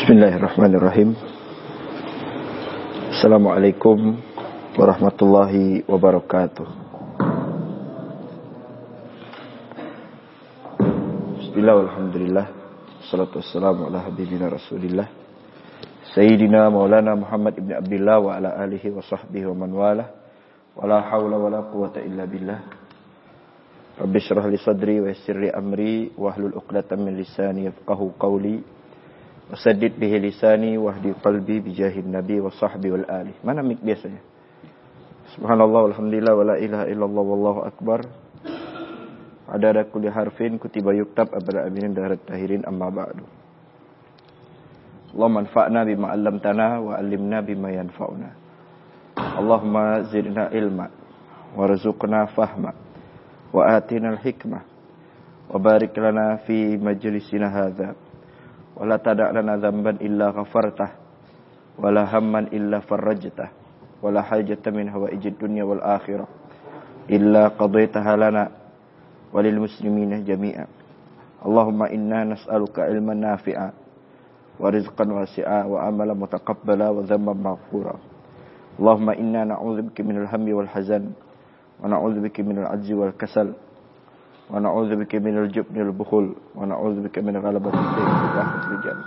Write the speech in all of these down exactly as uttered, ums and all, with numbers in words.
Bismillahirrahmanirrahim. Assalamualaikum warahmatullahi wabarakatuh. Bismillah, alhamdulillah, wassalatu wassalamu ala habibina rasulillah Sayyidina maulana Muhammad ibn Abdillah wa ala alihi wa sahbihi wa man wala wa la hawla wa la quwata illa billah. Rabbi syrah li sadri wa yassir li amri wa hlul uqdatan min lisani yafqahu qawli wasaddid bihi lisani wahdi qalbi bijahin nabi wa sahbi wal ali. Mana mik biasanya? Subhanallah walhamdulillah wa la ilaha illallah wallahu akbar. Adada kulli harfin kutiba yuktab abada aminin darat tahirin amma ba'du. Allahumma anfa'na bima 'allamtana wa 'allimna bima yanfa'una. Allahumma zidna ilma warzuqna fahma wa atina al-hikmah wa barik lana fi majlisina hadza. Wala tada' lana dzamban illa ghafartah wala hamman illa farajtah wala hajatan min hawaijid dunya wal akhirah illa qadaitaha lana walil muslimina jami'a. Allahumma inna nas'aluka ilman nafi'a wa rizqan wasi'a wa amalan mutaqabbala wa dhanban maghfura. Allahumma inna na'udzubika minal hammi wal hazan wa na'udzubika minal 'ajzi wal kasal wa na'udzubika minal jubni wal bukhul wa na'udzubika min ghalabati ad-dayn wa qahri rijal.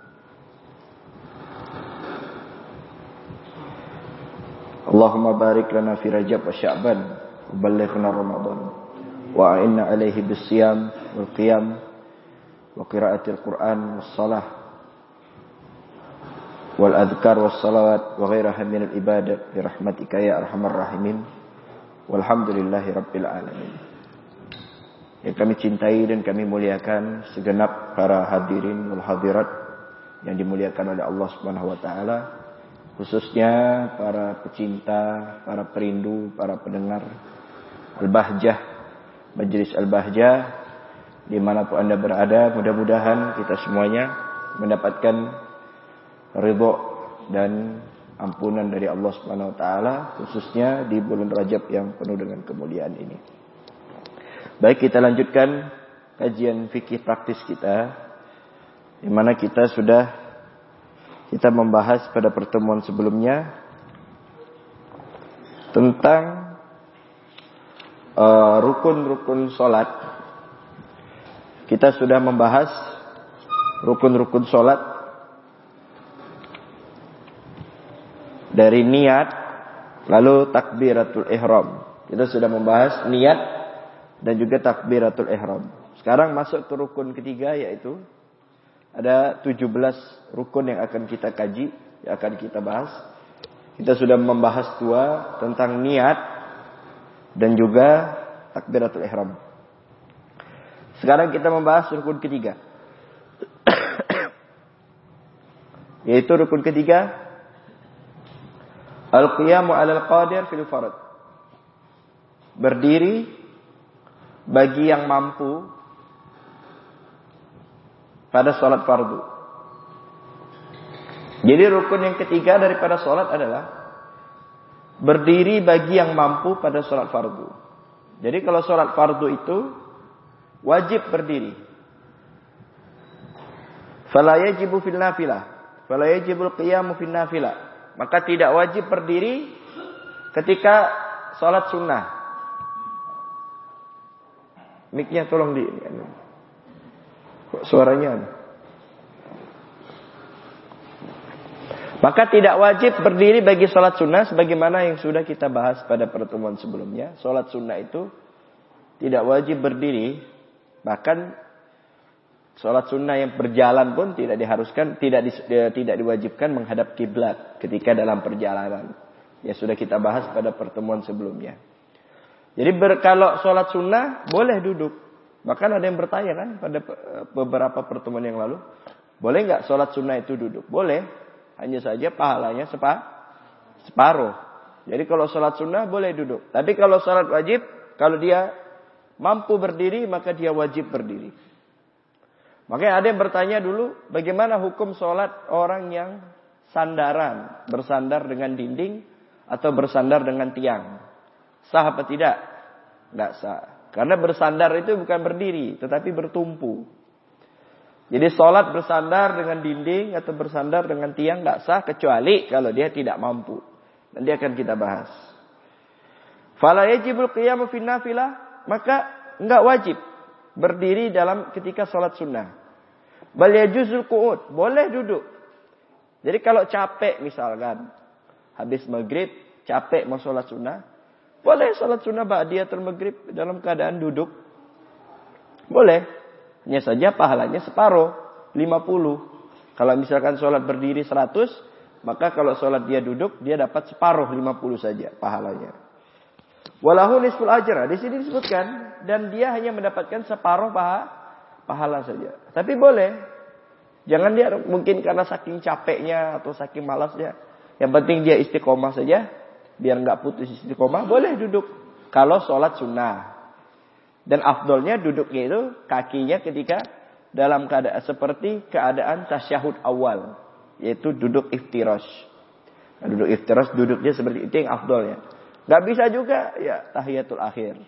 Allahumma barik lana fi Rajab wa Sya'ban wa ballighna Ramadan wa a'inna 'alaihi bis-siyam wal qiyam wa qira'atil Qur'an was salah wal adhkar was salawat wa ghairaha minal ibadat bi rahmatika ya arhamar rahimin walhamdulillahi rabbil alamin. Yang kami cintai dan kami muliakan segenap para hadirin wal hadirat yang dimuliakan oleh Allah Subhanahu wa taala, khususnya para pecinta, para perindu, para pendengar Al-Bahjah, Majelis Al-Bahjah dimanapun Anda berada, mudah-mudahan kita semuanya mendapatkan ridho dan ampunan dari Allah Subhanahu wa taala, khususnya di bulan Rajab yang penuh dengan kemuliaan ini. Baik, kita lanjutkan kajian fikih praktis kita, di mana kita sudah kita membahas pada pertemuan sebelumnya tentang uh, rukun-rukun sholat. Kita sudah membahas rukun-rukun sholat dari niat, lalu takbiratul ihram. Kita sudah membahas niat dan juga takbiratul ihram. Sekarang masuk ke rukun ketiga, yaitu ada tujuh belas rukun yang akan kita kaji, yang akan kita bahas. Kita sudah membahas dua tentang niat dan juga takbiratul ihram. Sekarang kita membahas rukun ketiga. Yaitu rukun ketiga, al-qiyamu 'alal qadir fil fard. Berdiri bagi yang mampu pada sholat fardu. Jadi rukun yang ketiga daripada sholat adalah berdiri bagi yang mampu pada sholat fardu. Jadi kalau sholat fardu itu wajib berdiri. Fala yajibu fil nafilah, fala yajibul qiyamu fil nafilah. Maka tidak wajib berdiri ketika sholat sunnah. Miknya tolong di kok suaranya. Maka tidak wajib berdiri bagi sholat sunnah, sebagaimana yang sudah kita bahas pada pertemuan sebelumnya. Sholat sunnah itu tidak wajib berdiri. Bahkan sholat sunnah yang berjalan pun tidak diharuskan, tidak di, tidak diwajibkan menghadap kiblat ketika dalam perjalanan. Ya sudah kita bahas pada pertemuan sebelumnya. Jadi ber, kalau sholat sunnah boleh duduk. Bahkan ada yang bertanya kan pada beberapa pertemuan yang lalu, boleh nggak sholat sunnah itu duduk? Boleh, hanya saja pahalanya sepa, separuh. Jadi kalau sholat sunnah boleh duduk. Tapi kalau sholat wajib, kalau dia mampu berdiri maka dia wajib berdiri. Makanya ada yang bertanya dulu, bagaimana hukum sholat orang yang sandaran, bersandar dengan dinding atau bersandar dengan tiang? Sah apa tidak? Tidak sah. Karena bersandar itu bukan berdiri, tetapi bertumpu. Jadi sholat bersandar dengan dinding atau bersandar dengan tiang tidak sah kecuali kalau dia tidak mampu. Nanti akan kita bahas. Fala yajibul qiyamu fin nafilah, maka enggak wajib berdiri dalam ketika sholat sunnah. Bal yajuzul qu'ud, boleh duduk. Jadi kalau capek misalkan habis maghrib capek mau sholat sunnah, boleh sholat sunnah ba'diyatul maghrib dalam keadaan duduk. Boleh. Hanya saja pahalanya separuh, lima puluh. Kalau misalkan sholat berdiri seratus, maka kalau sholat dia duduk, dia dapat separuh, lima puluh saja pahalanya. Walahu nisful ajra. Di sini disebutkan, dan dia hanya mendapatkan separuh paha, pahala saja. Tapi boleh. Jangan dia mungkin karena saking capeknya atau saking malasnya. Yang penting dia istiqomah saja. Biar nggak putus istiqomah, boleh duduk. Kalau sholat sunnah. Dan afdolnya duduknya itu kakinya ketika dalam keadaan seperti keadaan tasyahud awal. Yaitu duduk iftirash. Nah, duduk iftirash duduknya seperti itu yang afdolnya. Gak bisa juga ya tahiyatul akhir.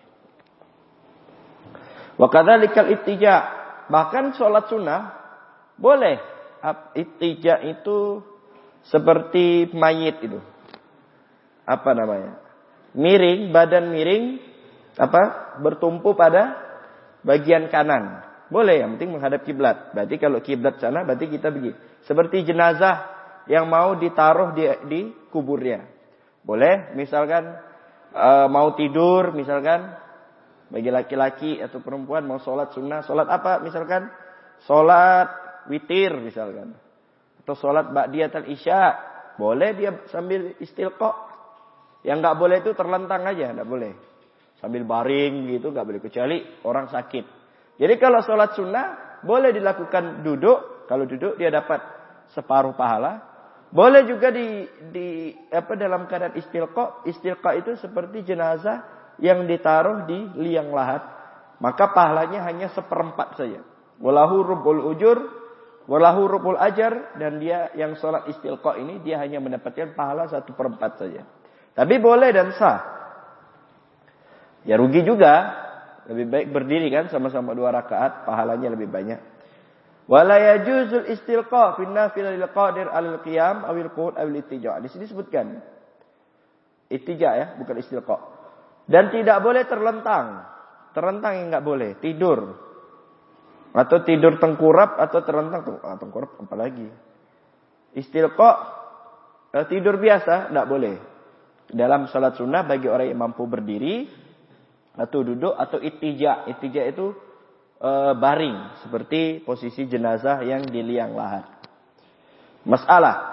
Wa kadzalikal ittija. Bahkan sholat sunnah boleh. Ittija itu seperti mayit itu. Apa namanya? Miring, badan miring. Apa? Bertumpu pada bagian kanan. Boleh, yang penting menghadap kiblat. Berarti kalau kiblat sana, berarti kita begini. Seperti jenazah yang mau ditaruh di, di kuburnya. Boleh, misalkan e, mau tidur, misalkan bagi laki-laki atau perempuan mau sholat sunnah. Sholat apa? Misalkan sholat witir, misalkan. Atau sholat ba'diyatul isya. Boleh dia sambil istilqa. Yang nggak boleh itu terlentang aja, nggak boleh. Sambil baring gitu nggak boleh, kecuali orang sakit. Jadi kalau sholat sunnah boleh dilakukan duduk. Kalau duduk dia dapat separuh pahala. Boleh juga di, di apa dalam keadaan istilqa. Istilqa itu seperti jenazah yang ditaruh di liang lahat. Maka pahalanya hanya seperempat saja. Walahu rubul ujur, walahu rubul ajar, dan dia yang sholat istilqa ini dia hanya mendapatkan pahala satu perempat saja. Tapi boleh dan sah. Ya rugi juga. Lebih baik berdiri kan sama-sama dua rakaat. Pahalanya lebih banyak. Wala yajuzul istilqa fin nafil lil qadir alal qiyam awil qu'ud awil ittija. Di sini sebutkan. Ittija ya, bukan istilqa. Dan tidak boleh terlentang. Terlentang yang enggak boleh. Tidur. Atau tidur tengkurap atau terlentang. Ah, tengkurap apalagi. Istilqa eh, tidur biasa enggak boleh. Dalam salat sunnah bagi orang yang mampu berdiri atau duduk atau ittija. Ittija itu e, baring seperti posisi jenazah yang di liang lahat. Masalah.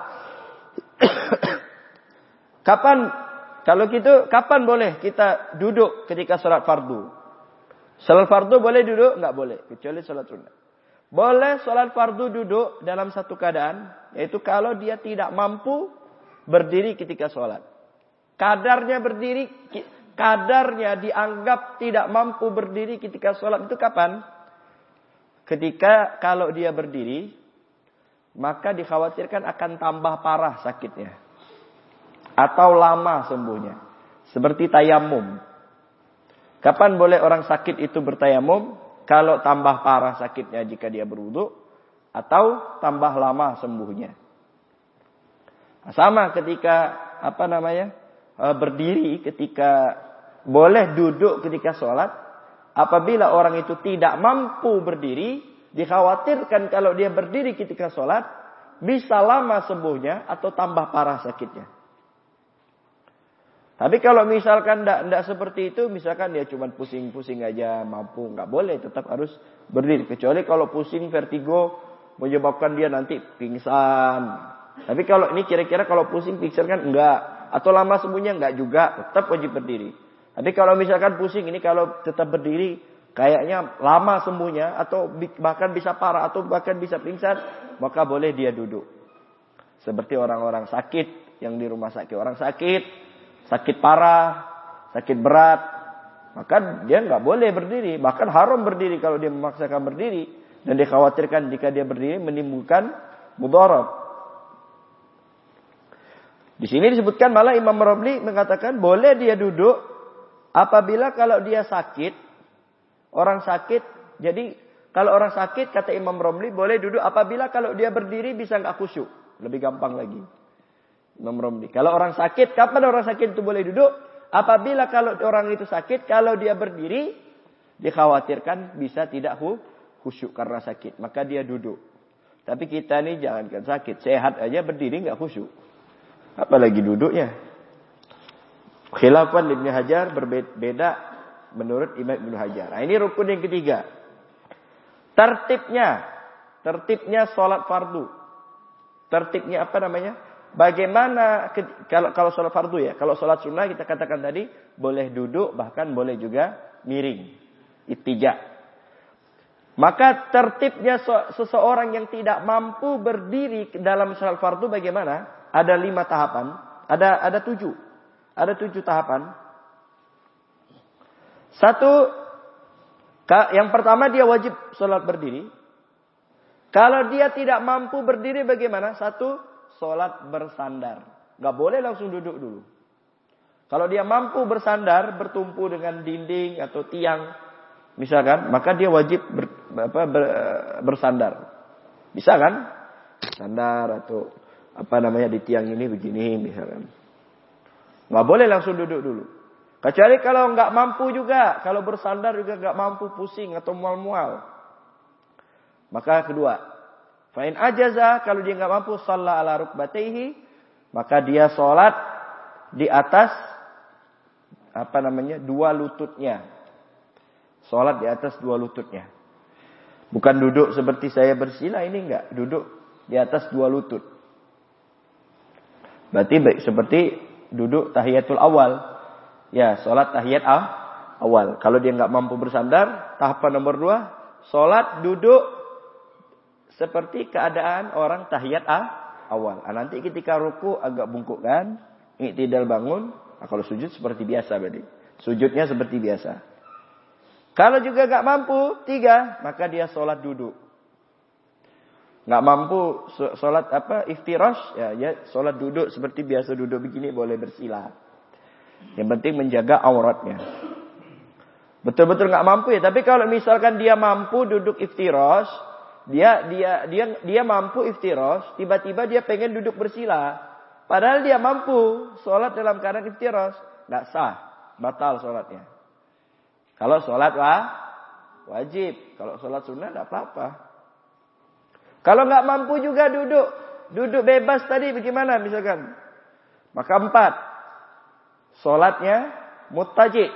Kapan kalau gitu kapan boleh kita duduk ketika salat fardu? Salat fardu boleh duduk? Enggak boleh, kecuali salat sunnah. Boleh salat fardu duduk dalam satu keadaan, yaitu kalau dia tidak mampu berdiri ketika salat. Kadarnya berdiri, kadarnya dianggap tidak mampu berdiri ketika sholat itu kapan? Ketika kalau dia berdiri, maka dikhawatirkan akan tambah parah sakitnya. Atau lama sembuhnya. Seperti tayamum. Kapan boleh orang sakit itu bertayamum? Kalau tambah parah sakitnya jika dia berwudu. Atau tambah lama sembuhnya. Sama ketika, apa namanya? Berdiri ketika boleh duduk ketika sholat. Apabila orang itu tidak mampu berdiri, dikhawatirkan kalau dia berdiri ketika sholat bisa lama sembuhnya atau tambah parah sakitnya. Tapi kalau misalkan tidak seperti itu, misalkan dia cuma pusing-pusing aja mampu, nggak boleh, tetap harus berdiri. Kecuali kalau pusing vertigo menyebabkan dia nanti pingsan. Tapi kalau ini kira-kira kalau pusing pingsan kan enggak. Atau lama sembuhnya enggak juga, tetap wajib berdiri. Tapi kalau misalkan pusing ini kalau tetap berdiri, kayaknya lama sembuhnya atau bahkan bisa parah atau bahkan bisa pingsan, maka boleh dia duduk. Seperti orang-orang sakit yang di rumah sakit, orang sakit, sakit parah, sakit berat, maka dia enggak boleh berdiri, bahkan haram berdiri kalau dia memaksakan berdiri dan dikhawatirkan jika dia berdiri menimbulkan mudarat. Di sini disebutkan malah Imam Romli mengatakan boleh dia duduk apabila kalau dia sakit, orang sakit, jadi Kalau orang sakit, kata Imam Romli, boleh duduk apabila kalau dia berdiri bisa nggak khusyuk. Lebih gampang lagi. Imam Romli. Kalau orang sakit, kapan orang sakit itu boleh duduk? Apabila kalau orang itu sakit, kalau dia berdiri, dikhawatirkan bisa tidak khusyuk karena sakit. Maka dia duduk. Tapi kita nih jangankan sakit. Sehat aja berdiri nggak khusyuk. Apalagi duduknya. Khilafan Ibnu Hajar berbeda menurut Imam Ibnu Hajar. Nah, ini rukun yang ketiga. Tertibnya. Tertibnya sholat fardu. Tertibnya apa namanya? Bagaimana kalau kalau sholat fardu ya? Kalau sholat sunnah kita katakan tadi boleh duduk bahkan boleh juga miring, ittija. Maka tertibnya seseorang yang tidak mampu berdiri dalam sholat fardu bagaimana? Ada lima tahapan, ada ada tujuh, ada tujuh tahapan. Satu, yang pertama dia wajib sholat berdiri. Kalau dia tidak mampu berdiri bagaimana? Satu, sholat bersandar. Gak boleh langsung duduk dulu. Kalau dia mampu bersandar, bertumpu dengan dinding atau tiang, misalkan, maka dia wajib ber, apa, ber, bersandar. Bisa kan? Sandar atau apa namanya di tiang ini begini, misalkan. Gak boleh langsung duduk dulu. Kecuali kalau gak mampu juga, kalau bersandar juga gak mampu, pusing atau mual-mual. Maka kedua, fa'in ajaza, kalau dia nggak mampu shalla ala rukbatayhi, maka dia sholat di atas apa namanya dua lututnya. Sholat di atas dua lututnya. Bukan duduk seperti saya bersila, ini enggak, duduk di atas dua lutut. Berarti baik seperti duduk tahiyatul awal. Ya, sholat tahiyat awal. Kalau dia nggak mampu bersandar, tahapan nomor dua, sholat duduk seperti keadaan orang tahiyat awal. Nah, nanti ketika ruku agak bungkuk kan, i'tidal bangun. Nah, kalau sujud seperti biasa berarti. Sujudnya seperti biasa. Kalau juga gak mampu, tiga, maka dia sholat duduk. Gak mampu sholat apa iftirash, ya, ya sholat duduk seperti biasa duduk begini boleh bersila. Yang penting menjaga auratnya. Betul-betul gak mampu ya. Tapi kalau misalkan dia mampu duduk iftirash, Dia dia dia dia mampu iftirash, tiba-tiba dia pengen duduk bersila. Padahal dia mampu sholat dalam keadaan iftirash, enggak sah, batal sholatnya. Kalau sholat wah, wajib, kalau sholat sunnah enggak apa-apa. Kalau enggak mampu juga duduk, duduk bebas tadi bagaimana misalkan? Maka empat, sholatnya muttaji.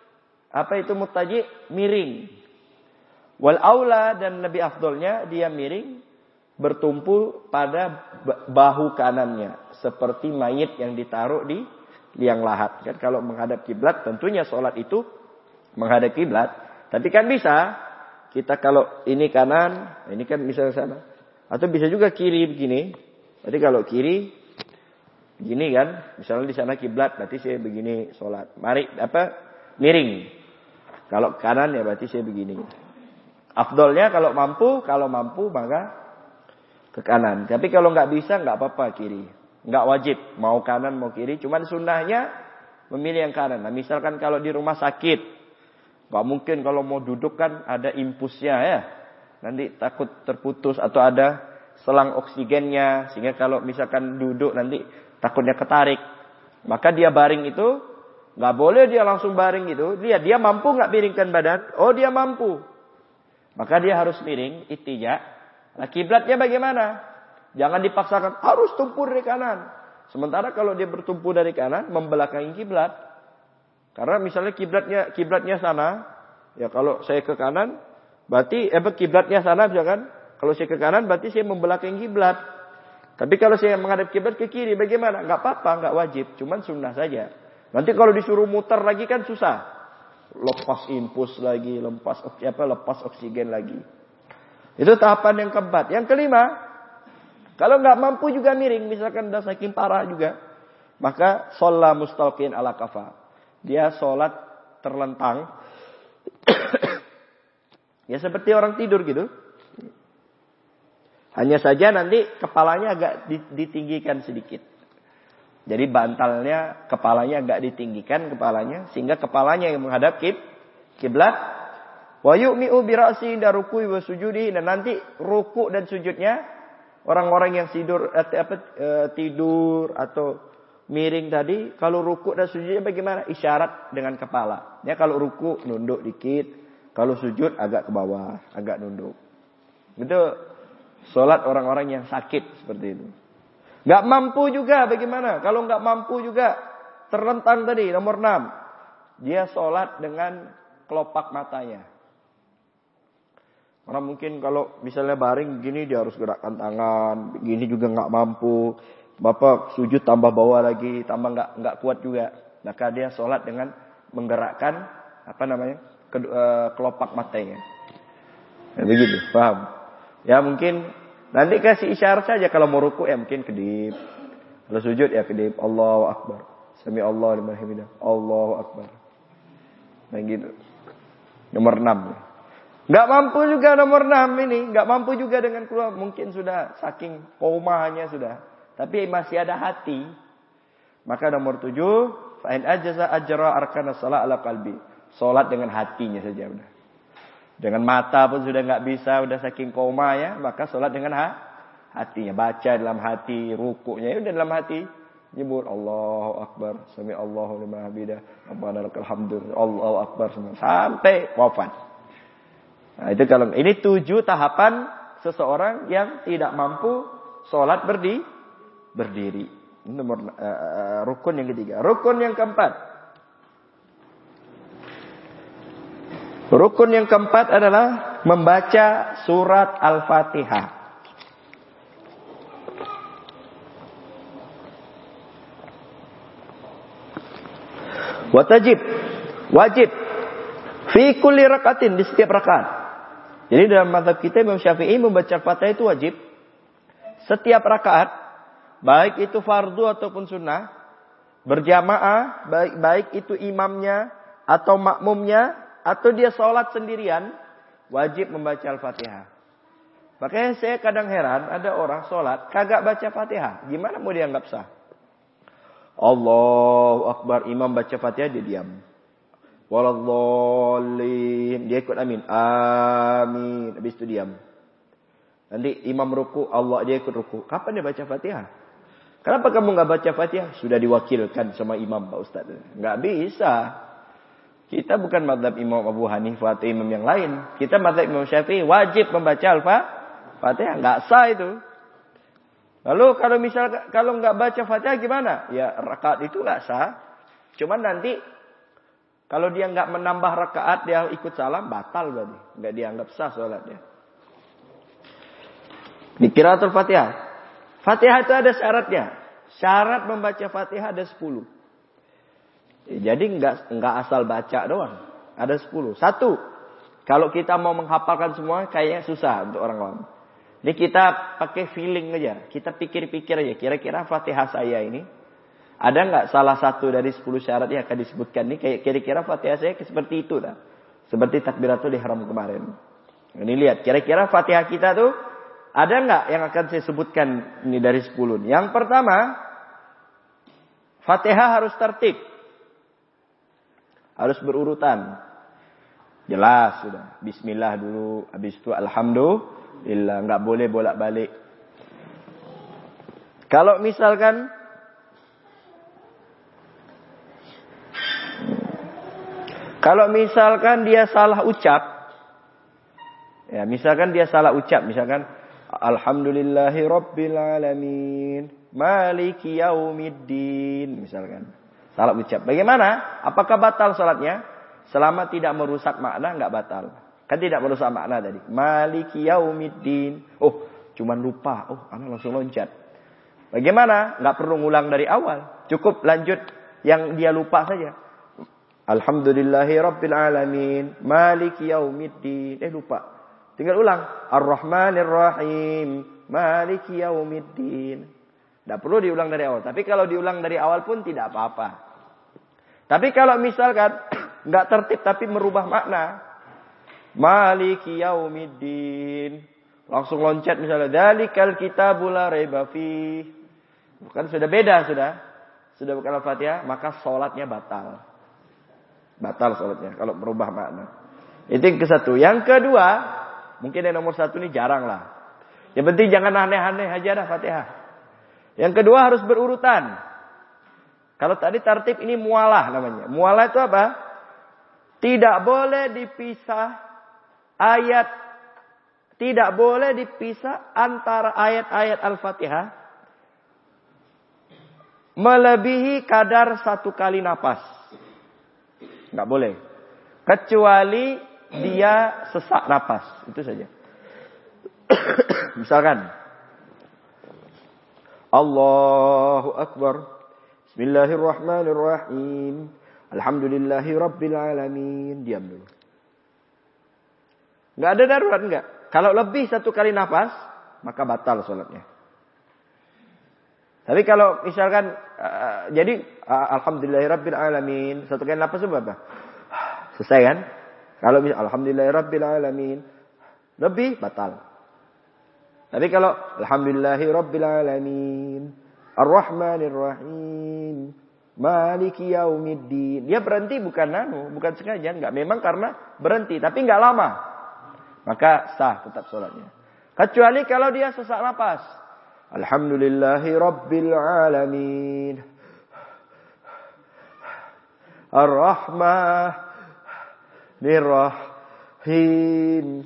Apa itu muttaji? Miring. Wal aula, dan lebih afdolnya dia miring bertumpu pada bahu kanannya seperti mayit yang ditaruh di liang lahat. Kan kalau menghadap kiblat tentunya sholat itu menghadap kiblat. Tapi kan bisa kita kalau ini kanan, ini kan misalnya sana, atau bisa juga kiri begini. Jadi kalau kiri begini kan, misalnya di sana kiblat, berarti saya begini sholat. Mari apa miring. Kalau kanan ya berarti saya begini. Afdolnya kalau mampu, kalau mampu maka ke kanan. Tapi kalau nggak bisa nggak apa-apa kiri. Nggak wajib mau kanan mau kiri. Cuman sunnahnya memilih yang kanan. Nah misalkan kalau di rumah sakit, nggak mungkin kalau mau duduk kan ada impulsnya ya. Nanti takut terputus atau ada selang oksigennya sehingga kalau misalkan duduk nanti takutnya ketarik. Maka dia baring itu nggak boleh dia langsung baring itu. Lihat dia mampu nggak miringkan badan? Oh dia mampu. Maka dia harus miring, ittija. Nah kiblatnya bagaimana? Jangan dipaksakan harus tumpu dari kanan. Sementara kalau dia bertumpu dari kanan, membelakangi kiblat. Karena misalnya kiblatnya kiblatnya sana, ya kalau saya ke kanan, berarti eh kiblatnya sana misalkan. Kalau saya ke kanan, berarti saya membelakangi kiblat. Tapi kalau saya menghadap kiblat ke kiri, bagaimana? Enggak apa-apa, enggak wajib, cuman sunnah saja. Nanti kalau disuruh muter lagi kan susah. Lepas impuls lagi, lepas apa lepas oksigen lagi. Itu tahapan yang keempat. Yang kelima, kalau nggak mampu juga miring, misalkan udah saking parah juga, maka sholat mustalqin ala kafa. Dia sholat terlentang, ya seperti orang tidur gitu. Hanya saja nanti kepalanya agak ditinggikan sedikit. Jadi bantalnya, kepalanya agak ditinggikan kepalanya. Sehingga kepalanya yang menghadap kib, kiblat. Wa yu'mi'u bi ra'si inda ruku'i wa sujudi, dan nanti ruku' dan sujudnya orang-orang yang tidur apa tidur atau miring tadi, kalau ruku' dan sujudnya bagaimana? Isyarat dengan kepala. Ya, kalau ruku' nunduk dikit, kalau sujud agak ke bawah, agak nunduk. Itu salat orang-orang yang sakit seperti itu. Enggak mampu juga bagaimana? Kalau enggak mampu juga, terlentang tadi nomor enam. Dia salat dengan kelopak matanya. Orang mungkin kalau misalnya baring gini dia harus gerakkan tangan, gini juga enggak mampu. Bapak sujud tambah bawah lagi, tambah enggak enggak kuat juga. Maka dia salat dengan menggerakkan apa namanya? Ke, uh, kelopak matanya. Ya, begitu, paham? Ya mungkin nanti kasih isyarat saja, kalau mau ruku ya mungkin kedip. Kalau sujud ya kedip. Allahu Akbar. Sami Allahu liman hamidah. Allahu Akbar. Nah gitu. Nomor enam. Enggak mampu juga nomor enam ini, enggak mampu juga dengan keluar, mungkin sudah saking komanya sudah. Tapi masih ada hati. Maka nomor tujuh, fa in ajaza ajra arkanas shalah ala qalbi. Salat dengan hatinya saja udah. Dengan mata pun sudah enggak bisa, udah saking koma ya, maka salat dengan ha- hatinya, baca dalam hati, rukuknya udah dalam hati. Nyebut Allahu Akbar, sami Allahu liman hamidah, rabbana lakal hamdu, Allahu Akbar sampai wafat. Nah, itu kalau ini tujuh tahapan seseorang yang tidak mampu salat berdi berdiri. Ini nomor uh, rukun yang ketiga. Rukun yang keempat. Rukun yang keempat adalah membaca surat Al-Fatihah. Watajib, wajib fi kulli rakatin, di setiap rakaat. Jadi dalam mazhab kita Imam Syafi'i membaca Al-Fatihah itu wajib setiap rakaat, baik itu fardu ataupun sunnah, berjamaah, baik baik itu imamnya atau makmumnya atau dia sholat sendirian, wajib membaca Al-Fatihah. Makanya saya kadang heran ada orang sholat kagak baca Fatihah, gimana mau dianggap sah? Allahu Akbar, imam baca Fatihah dia diam. Waladhdallin, dia ikut amin. Amin, habis itu diam. Nanti imam ruku, Allah, dia ikut ruku. Kapan dia baca Fatihah? Kenapa kamu enggak baca Fatihah? Sudah diwakilkan sama imam, Pak Ustaz. Enggak bisa. Kita bukan mazhab Imam Abu Hanifah atau imam yang lain. Kita mazhab Imam Syafi'i, wajib membaca Al-Fatihah. Enggak sah itu. Lalu kalau misal kalau enggak baca Fatihah gimana? Ya rakaat itu enggak sah. Cuman nanti kalau dia enggak menambah rakaat, dia ikut salam, batal berarti. Enggak dianggap sah salatnya. Di qiraatul Fatihah. Fatihah itu ada syaratnya. Syarat membaca Fatihah ada sepuluh. Jadi enggak enggak asal baca doang. Ada sepuluh. Satu, kalau kita mau menghafalkan semua kayaknya susah untuk orang awam. Ini kita pakai feeling aja. Kita pikir-pikir aja. Kira-kira Fatihah saya ini ada enggak salah satu dari sepuluh syarat yang akan disebutkan ini? Kayak kira-kira Fatihah saya seperti itu dah. Seperti takbiratul ihram kemarin. Ini lihat, kira-kira Fatihah kita tuh ada enggak yang akan saya sebutkan ini dari sepuluh? Yang pertama, Fatihah harus tertib. Harus berurutan. Jelas sudah. Bismillah dulu, habis itu alhamdulillah, enggak boleh bolak-balik. Kalau misalkan Kalau misalkan dia salah ucap, ya misalkan dia salah ucap, misalkan Alhamdulillahi Rabbil Alamin, Maliki Yaumiddin, misalkan salah ucap. Bagaimana? Apakah batal salatnya? Selama tidak merusak makna, enggak batal. Kan tidak merusak makna tadi. Maliki Yaumiddin. Oh, cuman lupa. Oh, anak langsung loncat. Bagaimana? Enggak perlu ngulang dari awal. Cukup lanjut yang dia lupa saja. Alhamdulillahi Rabbil Alamin, Maliki Yaumiddin. Eh lupa. Tinggal ulang. Ar-Rahmanir Rahim, Maliki Yaumiddin. Tidak perlu diulang dari awal. Tapi kalau diulang dari awal pun tidak apa-apa. Tapi kalau misalkan nggak tertib tapi merubah makna, Maliki Yaumiddin, langsung loncat misalnya, Dzalikal kitabul la raiba fi. Bukan sudah beda sudah. Sudah bukan Al-Fatihah, maka salatnya batal. Batal salatnya kalau merubah makna. Itu yang ke satu. Yang kedua, mungkin yang nomor satu ini jarang lah. Yang penting jangan aneh-aneh aja dah Fatihah. Yang kedua harus berurutan. Kalau tadi tartib ini mualah namanya. Mualah itu apa? Tidak boleh dipisah ayat. Tidak boleh dipisah antara ayat-ayat Al-Fatihah. Melebihi kadar satu kali napas. Nggak boleh. Kecuali dia sesak napas. Itu saja. Misalkan. Allahu Akbar. Bismillahirrahmanirrahim. Alhamdulillahi Rabbil Alamin. Diam dulu. Nggak ada darurat, enggak. Kalau lebih satu kali nafas, maka batal sholatnya. Tapi kalau misalkan, uh, jadi uh, Alhamdulillahi Rabbil Alamin. Satu kali nafas itu berapa? Selesai kan? Kalau misalkan Alhamdulillahi Rabbil Alamin. Lebih, batal. Tapi kalau Alhamdulillahi Rabbil Alamin. Ar-Rahmanir-Rahim. Maliki Yaumiddin. Dia berhenti bukan nanu, bukan sengaja. Enggak, memang karena berhenti. Tapi enggak lama. Maka sah tetap sholatnya. Kecuali kalau dia sesak napas. Alhamdulillahi Rabbil Alamin. Ar-Rahmanir-Rahim.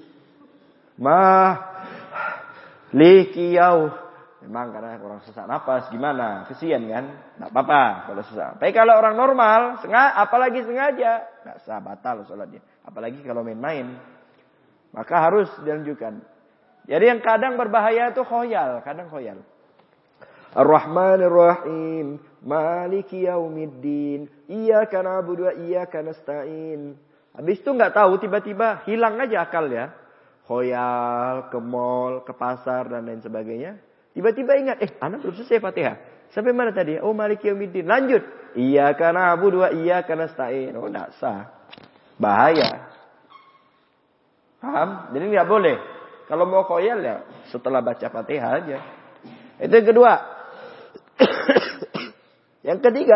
Maliki Yaumiddin. Memang karena orang sesak napas gimana? Kesian kan? Enggak apa-apa kalau sesak. Tapi kalau orang normal, sengaja, apalagi sengaja, enggak sah, batal sholatnya. Apalagi kalau main-main. Maka harus dilanjutkan. Jadi yang kadang berbahaya itu khoyal, kadang khoyal. Ar-Rahmanir-Rahim, Maliki Yaumiddin, Iyyaka na'budu wa iyyaka nasta'in. Habis itu enggak tahu tiba-tiba hilang aja akal ya. Khoyal, ke mall, ke pasar dan lain sebagainya. Tiba-tiba ingat, eh anak belum selesai Fatihah. Sampai mana tadi? Oh Maliki Yaumiddin. Lanjut. Iyyaka na'budu wa iyyaka nasta'in. Oh enggak sah. Bahaya. Paham? Jadi enggak boleh. Kalau mau khoyal ya setelah baca Fatihah aja. Itu yang kedua. Yang ketiga.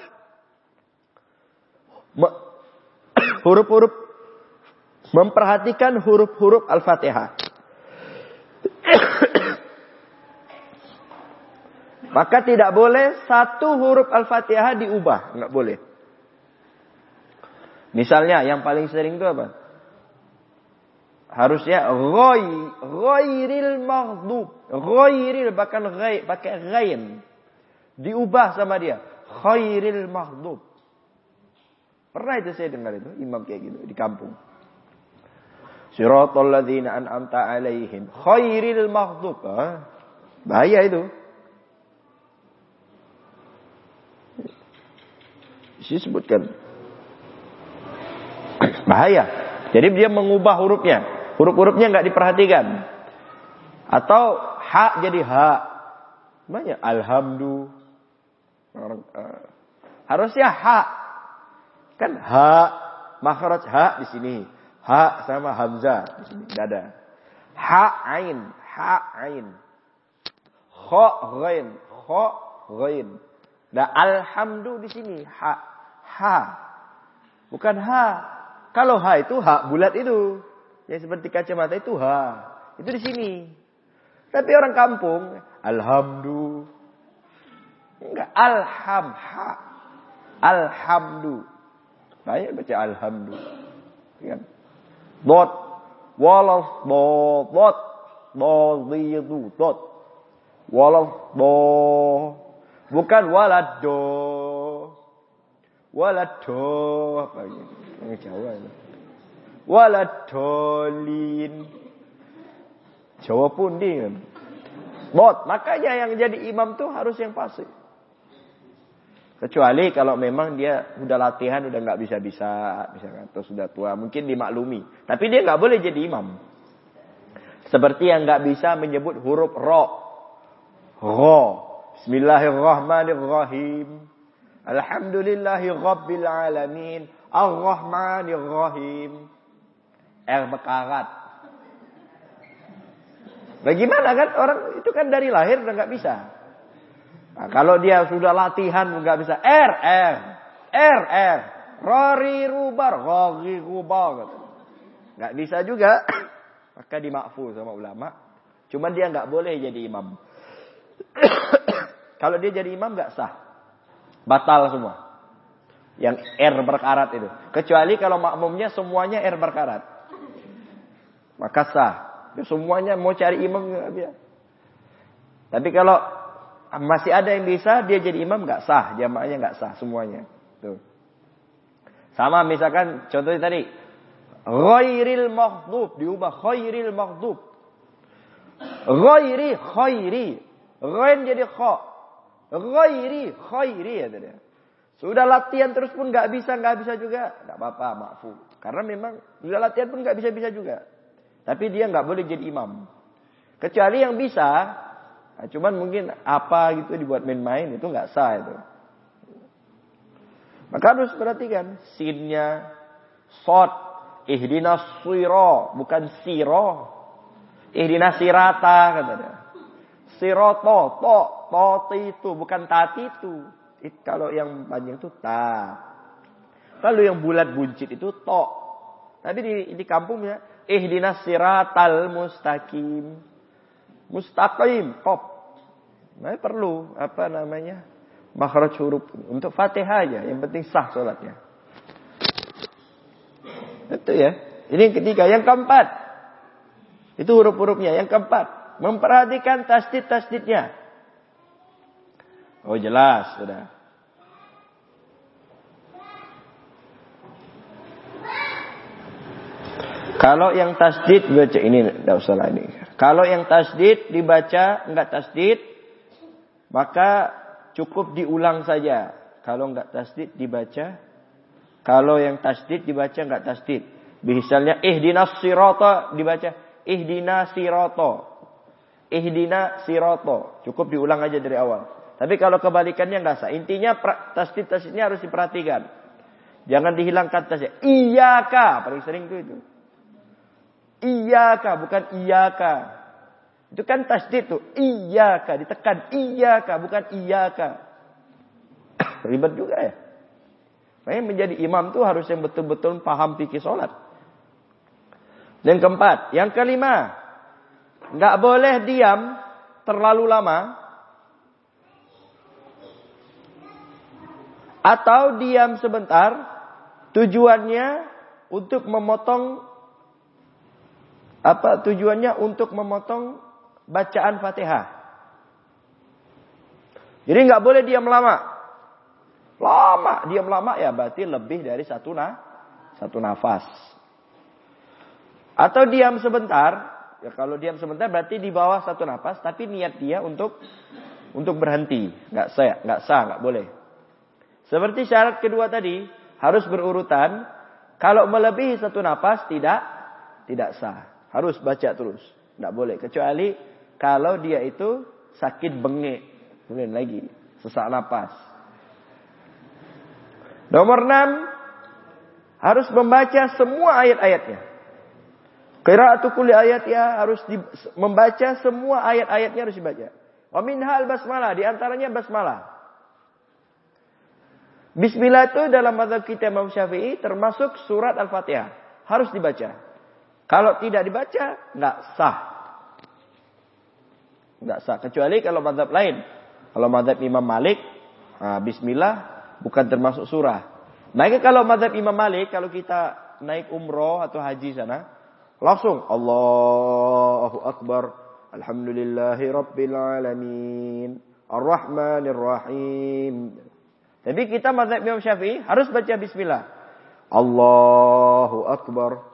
Huruf-huruf. Memperhatikan huruf-huruf Al-Fatihah. Maka tidak boleh satu huruf Al-Fatihah diubah. Enggak boleh. Misalnya yang paling sering itu apa? Harusnya ghoy, ghoiril maghdub. Ghoiril bahkan ghay, pakai ghain. Diubah sama dia. Ghairil maghdub. Pernah itu saya dengar itu. Imam kayak gitu di kampung. Siratal ladzina an'amta alaihim. Ghairil maghdub. Ah, bahaya itu. Disebutkan bahaya. Jadi dia mengubah hurufnya, huruf-hurufnya nggak diperhatikan, atau ha jadi ha, banyak alhamdulillah. Harusnya ha, kan ha, makhraj ha di sini, ha sama hamzah di sini, tidak ada. Ha ain, ha ain, kha ghain, kha ghain. Nah alhamdulillah di sini ha. Ha. Bukan ha. Kalau ha itu ha bulat itu. Yang seperti kacamata itu ha. Itu di sini. Tapi orang kampung. Alhamdulillah. Enggak. Alham. Ha. Alhamdulillah. Banyak baca alhamdulillah. Kan? Dot. Walas. Dot. Dot. Dot. Dot. Walas. Dot. Bukan walad. Dot. Walado apa gitu. Orang Jawa itu. Waladolin. Jawa pun dia. Bot, makanya yang jadi imam tuh harus yang fasih. Kecuali kalau memang dia udah latihan udah enggak bisa-bisa, misalkan atau sudah tua, mungkin dimaklumi. Tapi dia enggak boleh jadi imam. Seperti yang enggak bisa menyebut huruf ro. Ro. Bismillahirrahmanirrahim. Alhamdulillahi Rabbil Alamin. Ar-Rahmanir-Rahim. R bekarat. Bagaimana kan orang itu kan dari lahir udah nggak bisa. Nah, kalau dia sudah latihan nggak bisa R R R R Rori rubar Rori rubar. nggak bisa juga. Maka dimakfu sama ulama. Cuman dia nggak boleh jadi imam. Kalau dia jadi imam nggak sah. Batal semua. Yang R berkarat itu. Kecuali kalau makmumnya semuanya R berkarat. Maka sah. Semuanya mau cari imam nggak bisa. Tapi kalau masih ada yang bisa, dia jadi imam nggak sah. Jamaahnya nggak sah semuanya. Tuh. Sama misalkan contohnya tadi. Ghairil maghdub. Diubah khairil maghdub. Ghairi khairi. Ghain jadi kha. Ghairi khairi ya tadi. Sudah latihan terus pun nggak bisa, nggak bisa juga. Nggak apa-apa, maafu. Karena memang sudah latihan pun nggak bisa-bisa juga. Tapi dia nggak boleh jadi imam. Kecuali yang bisa. Nah, cuman mungkin apa gitu dibuat main-main itu nggak sah itu. Maka harus perhatikan sinnya sod ihdinas siro bukan siro. Ihdinas sirata katanya. Siroto to to itu bukan tati itu. It, kalau yang panjang itu ta. Kalau yang bulat buncit itu to. Tapi di di kampung ya ihdinas siratal mustaqim. Mustaqim, top. Nah, perlu apa namanya? Makhraj huruf untuk Fatihah aja, yang penting sah salatnya. Itu ya. Ini yang ketiga, yang keempat. Itu huruf-hurufnya, yang keempat, memperhatikan tasdid-tasdidnya. Oh, jelas, sudah. Kalau yang tasdid baca ini enggak usah lah ini. Kalau yang tasdid dibaca enggak tasdid, maka cukup diulang saja. Kalau enggak tasdid dibaca, kalau yang tasdid dibaca enggak tasdid. Misalnya ihdinas sirata dibaca ihdina sirata. Ihdina sirata. Cukup diulang aja dari awal. Tapi kalau kebalikannya enggak sah. Intinya tasdid-tasdidnya harus diperhatikan. Jangan dihilangkan tasdid. Iyaka, paling sering itu itu. Iyaka bukan iyaka. Itu kan tasdid tuh. Iyaka ditekan iyaka bukan iyaka. Ribet juga ya. Makanya menjadi imam tuh harus yang betul-betul paham fikih salat. Yang keempat, yang kelima, enggak boleh diam terlalu lama atau diam sebentar. Tujuannya untuk memotong Apa tujuannya untuk memotong bacaan Fatihah. Jadi nggak boleh diam lama. Lama, diam lama ya berarti lebih dari satu na, satu nafas. Atau diam sebentar. Ya kalau diam sebentar berarti di bawah satu nafas, tapi niat dia untuk untuk berhenti. Nggak sah, nggak sah, nggak boleh. Seperti syarat kedua tadi harus berurutan. Kalau melebihi satu nafas tidak tidak sah. Harus baca terus. Tidak boleh. Kecuali kalau dia itu sakit bengek. Kemudian lagi. Sesak napas. Nomor enam. Harus membaca semua ayat-ayatnya. Qira'atu kulli ayat ya. Harus di, membaca semua ayat-ayatnya harus dibaca. Wa minhal basmalah. Di antaranya basmalah. Bismillah itu dalam mazhab kita Imam Syafi'i termasuk surat Al-Fatihah. Harus dibaca. Kalau tidak dibaca, enggak sah. Enggak sah. Kecuali kalau mazhab lain. Kalau mazhab Imam Malik, nah, bismillah bukan termasuk surah. Maka kalau mazhab Imam Malik, kalau kita naik umroh atau haji sana, langsung Allahu Akbar. Alhamdulillahi Rabbil Alamin. Ar-Rahmanir Rahim. Tapi kita mazhab Imam Syafi'i harus baca bismillah. Allahu Akbar.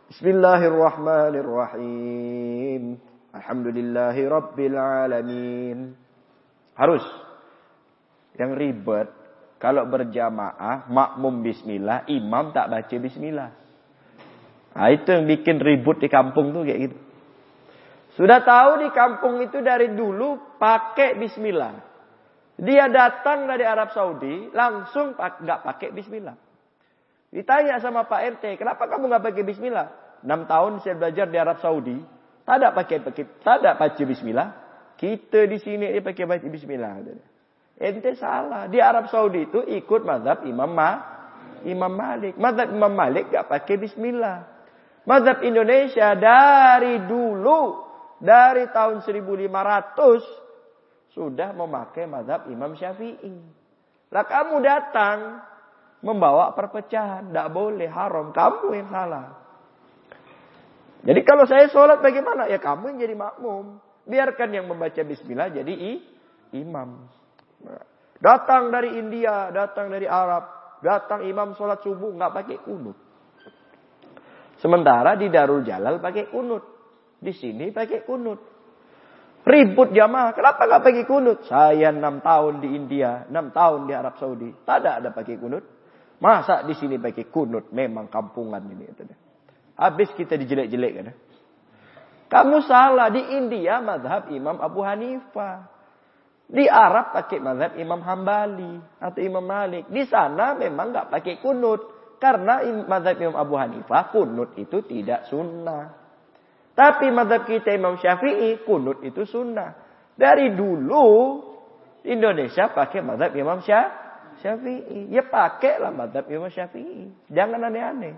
Bismillahirrahmanirrahim. Alhamdulillahi Rabbil Alamin. Harus. Yang ribet. Kalau berjamaah. Makmum bismillah. Imam tak baca bismillah. Nah itu yang bikin ribut di kampung tuh kayak gitu. Sudah tahu di kampung itu dari dulu pakai bismillah. Dia datang dari Arab Saudi. Langsung gak pakai bismillah. Ditanya sama Pak R T. Kenapa kamu gak pakai bismillah? enam tahun saya belajar di Arab Saudi. Tak ada pakai pakai, tak ada baca bismillah. Kita di sini dia pakai baca bismillah. Ente salah. Di Arab Saudi itu ikut mazhab Imam Ma, Imam Malik. Mazhab Imam Malik gak pakai bismillah. Mazhab Indonesia dari dulu, dari tahun seribu lima ratus sudah memakai mazhab Imam Syafi'i. Lah kamu datang membawa perpecahan, tidak boleh, haram, kamu yang salah. Jadi kalau saya sholat bagaimana? Ya kamu yang jadi makmum. Biarkan yang membaca bismillah jadi i, imam. Datang dari India, datang dari Arab, datang imam sholat subuh nggak pakai kunut. Sementara di Darul Jalal pakai kunut. Di sini pakai kunut. Ribut jamaah. Kenapa nggak pakai kunut? Saya enam tahun di India. enam tahun di Arab Saudi. Tak ada pakai kunut. Masa di sini pakai kunut? Memang kampungan ini. Habis kita dijelek-jelek. Kan? Kamu salah. Di India mazhab Imam Abu Hanifah. Di Arab pakai mazhab Imam Hambali. Atau Imam Malik. Di sana memang nggak pakai kunut. Karena mazhab Imam Abu Hanifah, kunut itu tidak sunnah. Tapi mazhab kita Imam Syafi'i, kunut itu sunnah. Dari dulu, Indonesia pakai mazhab Imam Syafi'i. Ya pakailah mazhab Imam Syafi'i. Jangan aneh-aneh.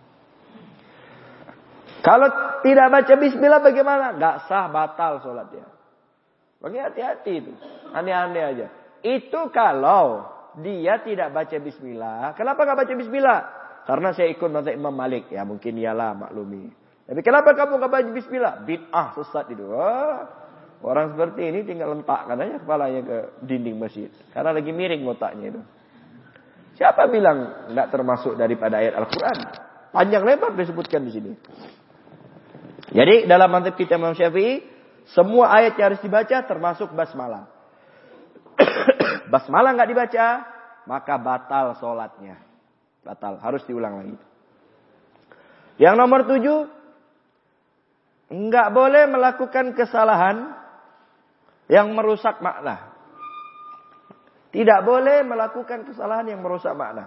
Kalau tidak baca bismillah bagaimana? Gak sah, batal sholatnya. Bagi hati-hati itu. Aneh-aneh aja. Itu kalau dia tidak baca bismillah. Kenapa gak baca bismillah? Karena saya ikut mazhab Imam Malik. Ya mungkin iyalah maklumi. Tapi kenapa kamu gak baca bismillah? Bid'ah, sesat itu. Wah, orang seperti ini tinggal letakkan aja kepalanya ke dinding masjid. Karena lagi miring otaknya itu. Siapa bilang gak termasuk daripada ayat Al-Quran? Panjang lebar disebutkan di sini. Jadi dalam mazhab kita Imam Syafi'i, semua ayat yang harus dibaca termasuk basmalah. Basmalah nggak dibaca, maka batal sholatnya. Batal, harus diulang lagi. Yang nomor tujuh, nggak boleh melakukan kesalahan yang merusak makna. Tidak boleh melakukan kesalahan yang merusak makna.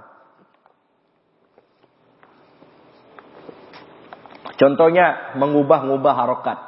Contohnya, mengubah-ngubah harokat.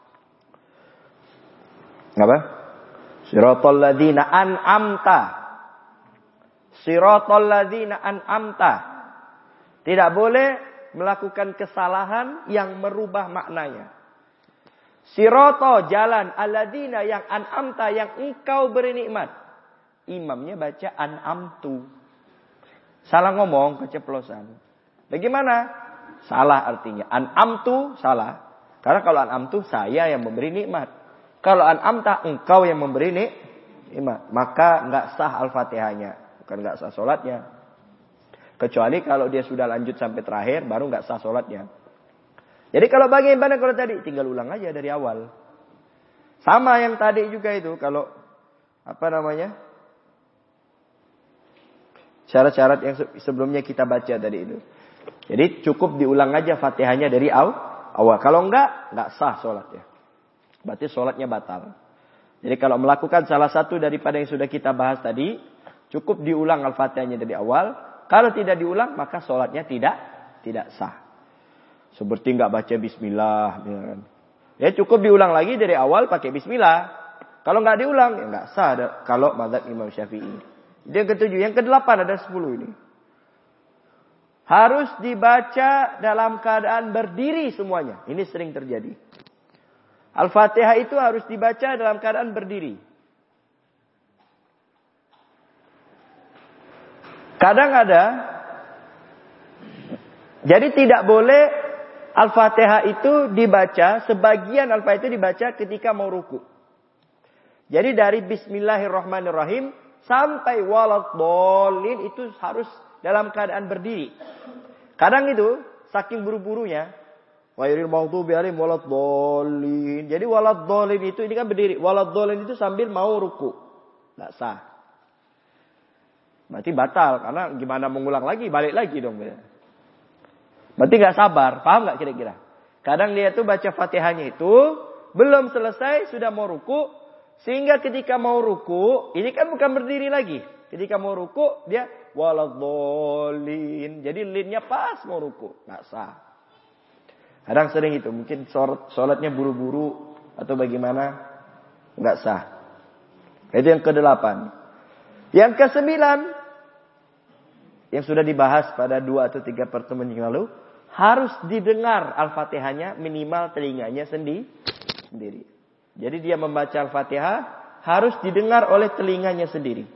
Apa? Siratal ladzina an'amta. Siratal ladzina an'amta. Tidak boleh melakukan kesalahan yang merubah maknanya. Sirata jalan alladzina yang an'amta yang engkau beri nikmat. Imamnya baca an'amtu. Salah ngomong, keceplosan. Bagaimana? Salah artinya. An'amtu salah. Karena kalau an'amtu saya yang memberi nikmat. Kalau an'amta engkau yang memberi nikmat, maka enggak sah Al-Fatihahnya, bukan enggak sah salatnya. Kecuali kalau dia sudah lanjut sampai terakhir baru enggak sah salatnya. Jadi kalau bagaimana kalau tadi tinggal ulang aja dari awal. Sama yang tadi juga itu kalau apa namanya? Syarat-syarat yang sebelumnya kita baca tadi itu. Jadi cukup diulang aja Fatihahnya dari awal. Kalau enggak, enggak sah salatnya. Berarti sholatnya batal. Jadi kalau melakukan salah satu daripada yang sudah kita bahas tadi, cukup diulang Al-Fatihahnya dari awal. Kalau tidak diulang, maka sholatnya tidak tidak sah. Seperti nggak baca Bismillah. Ya cukup diulang lagi dari awal pakai Bismillah. Kalau nggak diulang, ya nggak sah. Kalau mazhab Imam Syafi'i. Itu yang ketujuh. Yang kedelapan ada sepuluh ini. Harus dibaca dalam keadaan berdiri semuanya. Ini sering terjadi. Al-Fatihah itu harus dibaca dalam keadaan berdiri. Kadang ada. Jadi tidak boleh Al-Fatihah itu dibaca. Sebagian Al-Fatihah itu dibaca ketika mau ruku. Jadi dari Bismillahirrahmanirrahim sampai waladhdallin itu harus dalam keadaan berdiri. Kadang itu saking buru-burunya. Ghairil maghdubi alaihim waladhdallin. Jadi waladhdallin itu ini kan berdiri. Waladhdallin itu sambil mau ruku. Enggak sah. Berarti batal karena gimana mengulang lagi, balik lagi dong. Berarti enggak sabar. Paham enggak kira-kira? Kadang dia tuh baca Fatihahnya itu belum selesai sudah mau ruku, sehingga ketika mau ruku, ini kan bukan berdiri lagi. Ketika mau ruku dia waladhdallin. Jadi linnya pas mau ruku, enggak sah. Kadang sering itu. Mungkin sholatnya buru-buru. Atau bagaimana. Enggak sah. Itu yang kedelapan. Yang kesembilan. Yang sudah dibahas pada dua atau tiga pertemuan yang lalu. harus didengar Al-Fatihahnya minimal telinganya sendi, sendiri. Jadi dia membaca Al-Fatihah harus didengar oleh telinganya sendiri.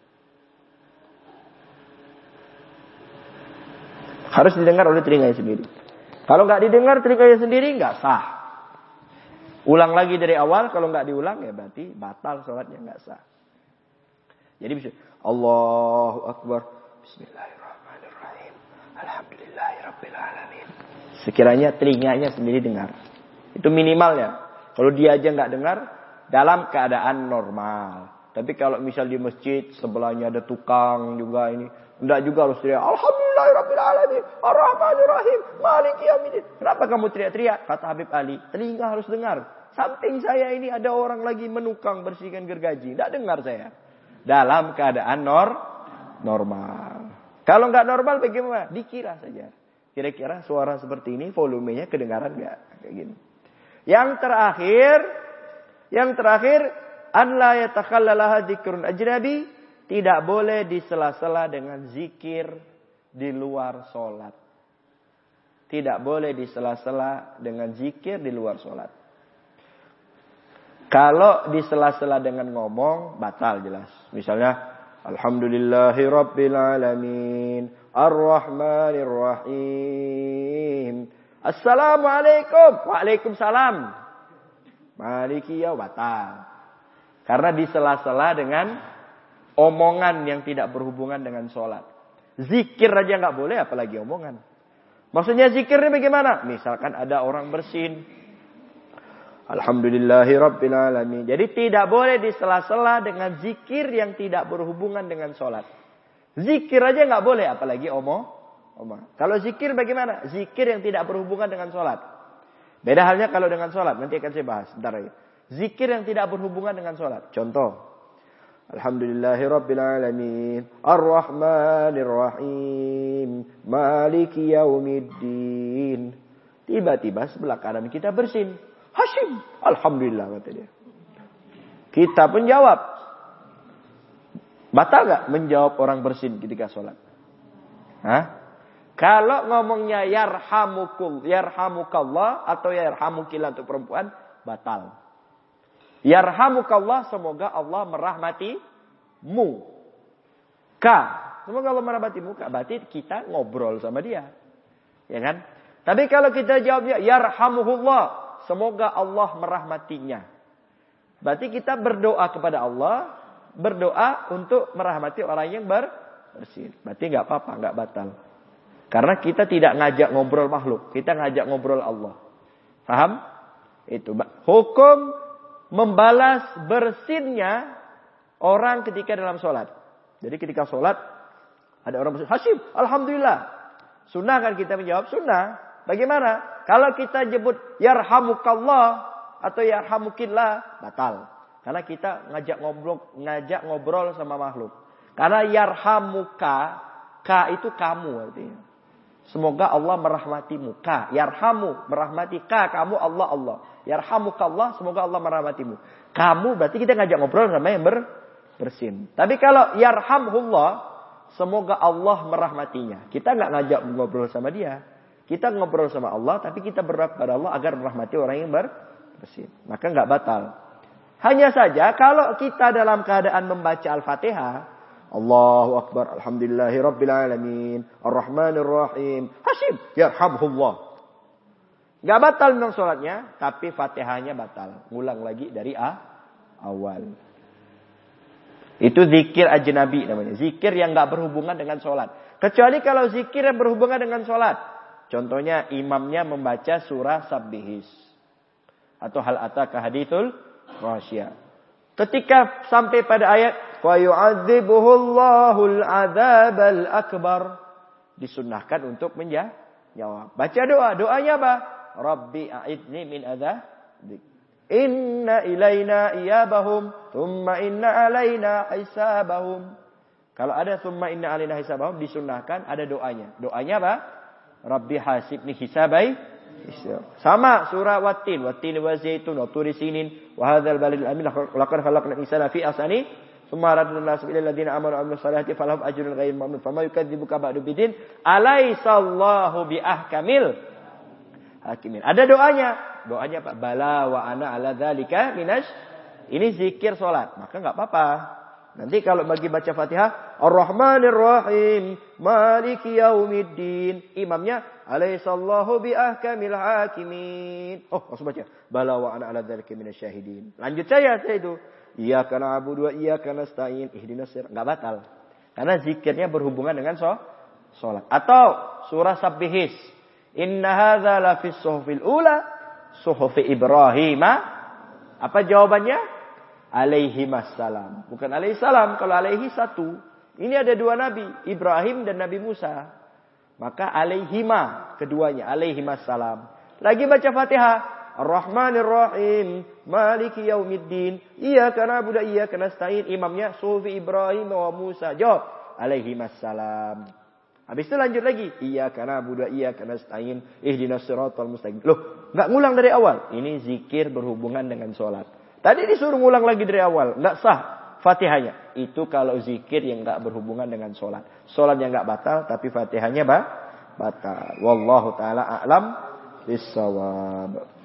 Harus didengar oleh telinganya sendiri. Kalau nggak didengar telinganya sendiri nggak sah. Ulang lagi dari awal, kalau nggak diulang ya berarti batal sholatnya, nggak sah. Jadi bisa Allahu Akbar, Bismillahirrahmanirrahim, Alhamdulillahirabbil alamin. Sekiranya telinganya sendiri dengar, itu minimal ya. Kalau dia aja nggak dengar dalam keadaan normal. Tapi kalau misal di masjid sebelahnya ada tukang juga ini, enggak juga harus teriak Alhamdulillahirabbil alamin, Arrahmanirrahim, Maliki yaumiddin. Kenapa kamu teriak-teriak? Kata Habib Ali, telinga harus dengar. Samping saya ini ada orang lagi menukang bersihkan gergaji. Tidak dengar saya. Dalam keadaan nor normal. Kalau nggak normal bagaimana? Dikira saja. Kira-kira suara seperti ini volumenya kedengaran nggak? Kayak gini. Yang terakhir. Yang terakhir. An la yatakhallalaha dzikrun ajnabi. Tidak boleh disela-sela dengan zikir di luar sholat. Tidak boleh disela-sela dengan zikir di luar sholat. Kalau disela-sela dengan ngomong, batal jelas. Misalnya, Alhamdulillahirabbil alamin, Arrahmanirrahim, Assalamualaikum, Waalaikumsalam, Maliki yaum, batal. Karena disela-sela dengan omongan yang tidak berhubungan dengan sholat. Zikir aja nggak boleh, apalagi omongan. Maksudnya zikirnya bagaimana? Misalkan ada orang bersin. Alhamdulillahirabbil alamin. Jadi tidak boleh disela-sela dengan zikir yang tidak berhubungan dengan sholat. Zikir aja nggak boleh, apalagi omong. omong. Kalau zikir bagaimana? Zikir yang tidak berhubungan dengan sholat. Beda halnya kalau dengan sholat. Nanti akan saya bahas. Bentar lagi. Zikir yang tidak berhubungan dengan sholat. Contoh. Alhamdulillahirabbil alamin, Arrahmanirrahim, Maliki yaumiddin. Tiba-tiba sebelah kanan kita bersin. Hashim, Alhamdulillah kata dia. Kita pun jawab. Batal gak menjawab orang bersin ketika sholat? Hah? Kalau ngomongnya yarhamukul, yarhamukallah atau yarhamukillah untuk perempuan, batal. Yarhamukallah, semoga Allah merahmatimu. Ka, semoga Allah merahmatimu. Ka, berarti kita ngobrol sama dia. Ya kan? Tapi kalau kita jawabnya yarhamuhullah, semoga Allah merahmatinya. Berarti kita berdoa kepada Allah. Berdoa untuk merahmati orang yang bersin. Berarti nggak apa-apa, nggak batal. Karena kita tidak ngajak ngobrol makhluk. Kita ngajak ngobrol Allah. Paham? Itu. Hukum membalas bersinnya orang ketika dalam sholat. Jadi ketika sholat. Ada orang bersin. Hashim, Alhamdulillah. Sunnah kan kita menjawab? Sunnah. Bagaimana? Kalau kita jemput yarhamukallah atau yarhamukillah, batal. Karena kita ngajak ngobrol, ngajak ngobrol sama makhluk. Karena yarhamuka, ka itu kamu artinya. Semoga Allah merahmatimu. Ka, yarhamu, merahmati. Ka, kamu, Allah, Allah. Yarhamukallah, semoga Allah merahmatimu. Kamu berarti kita ngajak ngobrol sama yang ber, bersin. Tapi kalau yarhamhullah, semoga Allah merahmatinya. Kita nggak ngajak ngobrol sama dia. Kita ngobrol sama Allah, tapi kita berdoa kepada Allah agar merahmati orang yang bersin. Maka nggak batal. Hanya saja kalau kita dalam keadaan membaca Al-Fatihah, Allahu Akbar, Alhamdulillahirabbil alamin, Arrahmanirrahim, Hashim, yarhamhullah. Nggak batal memang sholatnya, tapi Fatihahnya batal. Ngulang lagi dari A, awal. Itu zikir ajnabi namanya. Zikir yang nggak berhubungan dengan sholat. Kecuali kalau zikir yang berhubungan dengan sholat. Contohnya imamnya membaca surah Sabbihis. Atau hal ataka hadithul Rasyia. Ketika sampai pada ayat wa yu'adzibuhullahul adzabal akbar, disunnahkan untuk menjawab. Baca doa. Doanya apa? Rabbi a'idni min adzabik. Inna ilaina iyabahum thumma inna alaina hisabahum. Kalau ada thumma inna alaina hisabahum disunnahkan ada doanya. Doanya apa? Rabbi hasibni hisabai. Sama surah Wattin, Wattin wa zaitun wa turi sinin wa hadzal balil amin laqad khalaqnal insana fi ahsani Tsumma radadna sabila alladziina aamanu wa 'amilus shalihaati falahum ajrun ghairu mamnun. Fama yukadzibuka ba'du biddin? Alaisallahu biahkamil hakimin. Ada doanya. Doanya Pak, bala wa ana ala dzalika minasy. Ini zikir salat, maka enggak apa-apa. Nanti kalau bagi baca Fatihah, Ar-Rahmanir Rahim, Maliki Yaumiddin, imamnya alaihissallahu bi ahkamil hakimin. Oh, langsung baca. Bala wa ana ala dzalika minasyahidin. Lanjut saya saya itu. Iyyaka na'budu wa iyyaka nasta'in, ihdinas siratal. Enggak batal. Karena zikirnya berhubungan dengan so, salat. Atau surah Sabbihis. Inna hadza la fis suhufil ula, suhufi Ibrahim. Apa jawabannya? Alaihi wassalam. Bukan alaihi salam. Kalau alaihi satu. Ini ada dua nabi. Ibrahim dan Nabi Musa. Maka alaihima. Keduanya. Alaihi wassalam. Lagi baca Fatihah. Ar-Rahmanir Rahim. Maliki Yaumiddin. Iyyaka na'budu wa iyyaka nasta'in. Imamnya sufi Ibrahim wa Musa. Jawab. Alaihi wassalam. Habis itu lanjut lagi. Iyyaka na'budu wa iyyaka nasta'in. Ihdinas siratal mustaqim. Loh. Enggak ngulang dari awal. Ini zikir berhubungan dengan sholat. Tadi disuruh ngulang lagi dari awal. Enggak sah Fatihahnya. Itu kalau zikir yang enggak berhubungan dengan sholat. Sholat yang enggak batal. Tapi Fatihahnya bah, batal. Wallahu ta'ala a'lam bissawab.